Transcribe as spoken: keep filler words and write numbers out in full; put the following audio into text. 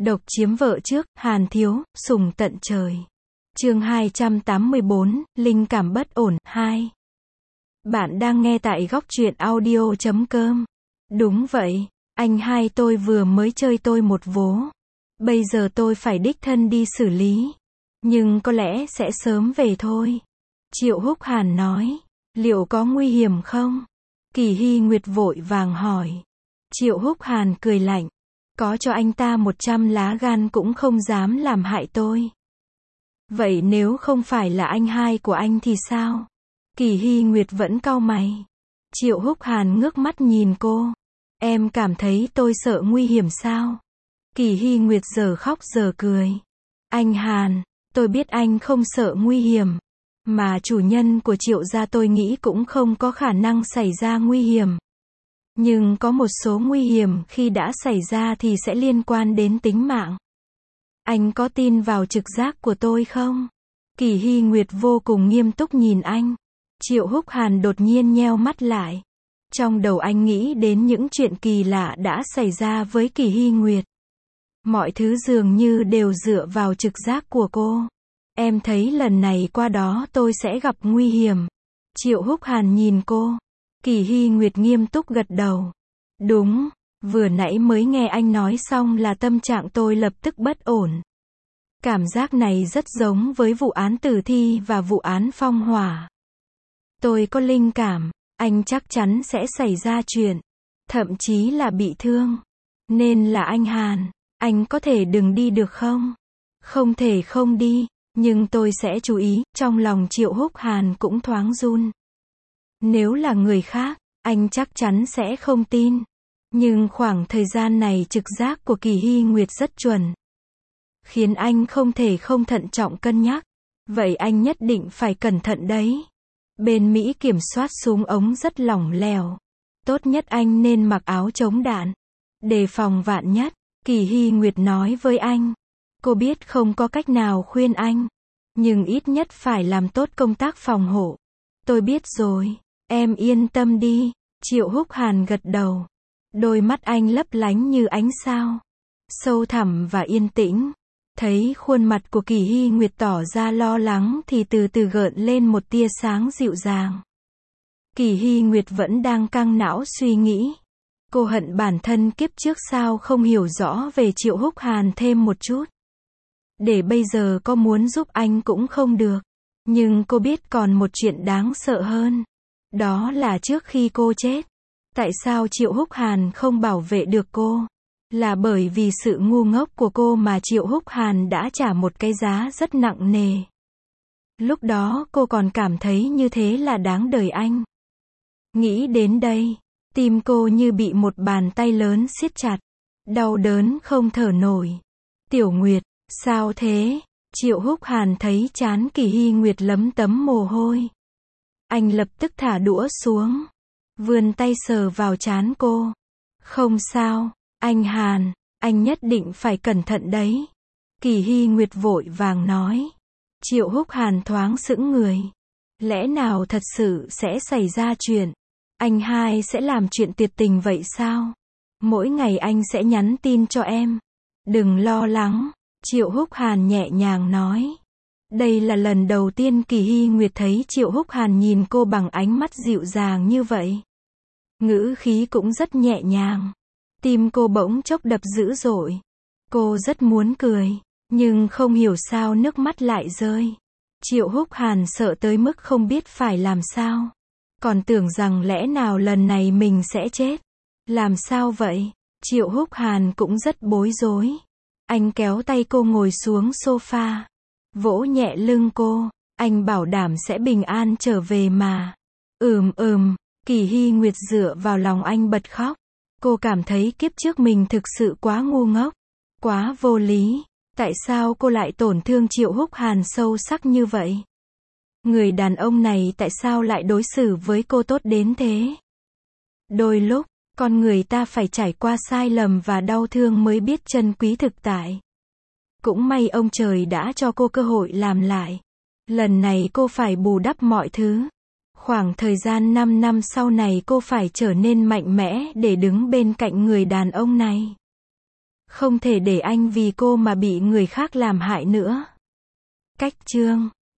Độc chiếm vợ trước, Hàn Thiếu, sủng tận trời. Chương hai trăm tám mươi bốn, linh cảm bất ổn, hai. Bạn đang nghe tại góc truyện audio chấm com. Đúng vậy, anh hai tôi vừa mới chơi tôi một vố. Bây giờ tôi phải đích thân đi xử lý. Nhưng có lẽ sẽ sớm về thôi. Triệu Húc Hàn nói. Liệu có nguy hiểm không? Kỳ Hy Nguyệt vội vàng hỏi. Triệu Húc Hàn cười lạnh. Có cho anh ta một trăm lá gan cũng không dám làm hại tôi. Vậy nếu không phải là anh hai của anh thì sao? Kỳ Hy Nguyệt vẫn cau mày. Triệu Húc Hàn ngước mắt nhìn cô. Em cảm thấy tôi sợ nguy hiểm sao? Kỳ Hy Nguyệt giờ khóc giờ cười. Anh Hàn, tôi biết anh không sợ nguy hiểm. Mà chủ nhân của Triệu gia tôi nghĩ cũng không có khả năng xảy ra nguy hiểm. Nhưng có một số nguy hiểm khi đã xảy ra thì sẽ liên quan đến tính mạng. Anh có tin vào trực giác của tôi không? Kỳ Hy Nguyệt vô cùng nghiêm túc nhìn anh. Triệu Húc Hàn đột nhiên nheo mắt lại. Trong đầu anh nghĩ đến những chuyện kỳ lạ đã xảy ra với Kỳ Hy Nguyệt. Mọi thứ dường như đều dựa vào trực giác của cô. Em thấy lần này qua đó tôi sẽ gặp nguy hiểm. Triệu Húc Hàn nhìn cô. Kỳ Hy Nguyệt nghiêm túc gật đầu. Đúng, vừa nãy mới nghe anh nói xong là tâm trạng tôi lập tức bất ổn. Cảm giác này rất giống với vụ án tử thi và vụ án phong hỏa. Tôi có linh cảm, anh chắc chắn sẽ xảy ra chuyện, thậm chí là bị thương. Nên là anh Hàn, anh có thể đừng đi được không? Không thể không đi, nhưng tôi sẽ chú ý. Trong lòng Triệu Húc Hàn cũng thoáng run. Nếu là người khác, anh chắc chắn sẽ không tin. Nhưng khoảng thời gian này trực giác của Kỳ Hy Nguyệt rất chuẩn. Khiến anh không thể không thận trọng cân nhắc. Vậy anh nhất định phải cẩn thận đấy. Bên Mỹ kiểm soát súng ống rất lỏng lẻo. Tốt nhất anh nên mặc áo chống đạn. Đề phòng vạn nhất, Kỳ Hy Nguyệt nói với anh. Cô biết không có cách nào khuyên anh. Nhưng ít nhất phải làm tốt công tác phòng hộ. Tôi biết rồi, em yên tâm đi. Triệu Húc Hàn gật đầu. Đôi mắt anh lấp lánh như ánh sao. Sâu thẳm và yên tĩnh. Thấy khuôn mặt của Kỳ Hy Nguyệt tỏ ra lo lắng thì từ từ gợn lên một tia sáng dịu dàng. Kỳ Hy Nguyệt vẫn đang căng não suy nghĩ. Cô hận bản thân kiếp trước sao không hiểu rõ về Triệu Húc Hàn thêm một chút. Để bây giờ có muốn giúp anh cũng không được. Nhưng cô biết còn một chuyện đáng sợ hơn. Đó là trước khi cô chết. Tại sao Triệu Húc Hàn không bảo vệ được cô? Là bởi vì sự ngu ngốc của cô mà Triệu Húc Hàn đã trả một cái giá rất nặng nề. Lúc đó cô còn cảm thấy như thế là đáng đời anh. Nghĩ đến đây, tim cô như bị một bàn tay lớn siết chặt. Đau đớn không thở nổi. Tiểu Nguyệt, sao thế? Triệu Húc Hàn thấy trán Kỳ Hy Nguyệt lấm tấm mồ hôi. Anh lập tức thả đũa xuống. Vươn tay sờ vào trán cô. Không sao, anh Hàn, anh nhất định phải cẩn thận đấy. Kỳ Hy Nguyệt vội vàng nói. Triệu Húc Hàn thoáng sững người. Lẽ nào thật sự sẽ xảy ra chuyện? Anh hai sẽ làm chuyện tuyệt tình vậy sao? Mỗi ngày anh sẽ nhắn tin cho em. Đừng lo lắng, Triệu Húc Hàn nhẹ nhàng nói. Đây là lần đầu tiên Kỳ Hy Nguyệt thấy Triệu Húc Hàn nhìn cô bằng ánh mắt dịu dàng như vậy. Ngữ khí cũng rất nhẹ nhàng. Tim cô bỗng chốc đập dữ dội. Cô rất muốn cười, nhưng không hiểu sao nước mắt lại rơi. Triệu Húc Hàn sợ tới mức không biết phải làm sao. Còn tưởng rằng lẽ nào lần này mình sẽ chết. Làm sao vậy? Triệu Húc Hàn cũng rất bối rối. Anh kéo tay cô ngồi xuống sofa. Vỗ nhẹ lưng cô. Anh bảo đảm sẽ bình an trở về mà. Ừm ừm. Kỳ Hy Nguyệt dựa vào lòng anh bật khóc. Cô cảm thấy kiếp trước mình thực sự quá ngu ngốc. Quá vô lý. Tại sao cô lại tổn thương Triệu Húc Hàn sâu sắc như vậy? Người đàn ông này tại sao lại đối xử với cô tốt đến thế? Đôi lúc, con người ta phải trải qua sai lầm và đau thương mới biết trân quý thực tại. Cũng may ông trời đã cho cô cơ hội làm lại. Lần này cô phải bù đắp mọi thứ. Khoảng thời gian năm năm sau này cô phải trở nên mạnh mẽ để đứng bên cạnh người đàn ông này. Không thể để anh vì cô mà bị người khác làm hại nữa. Cách chương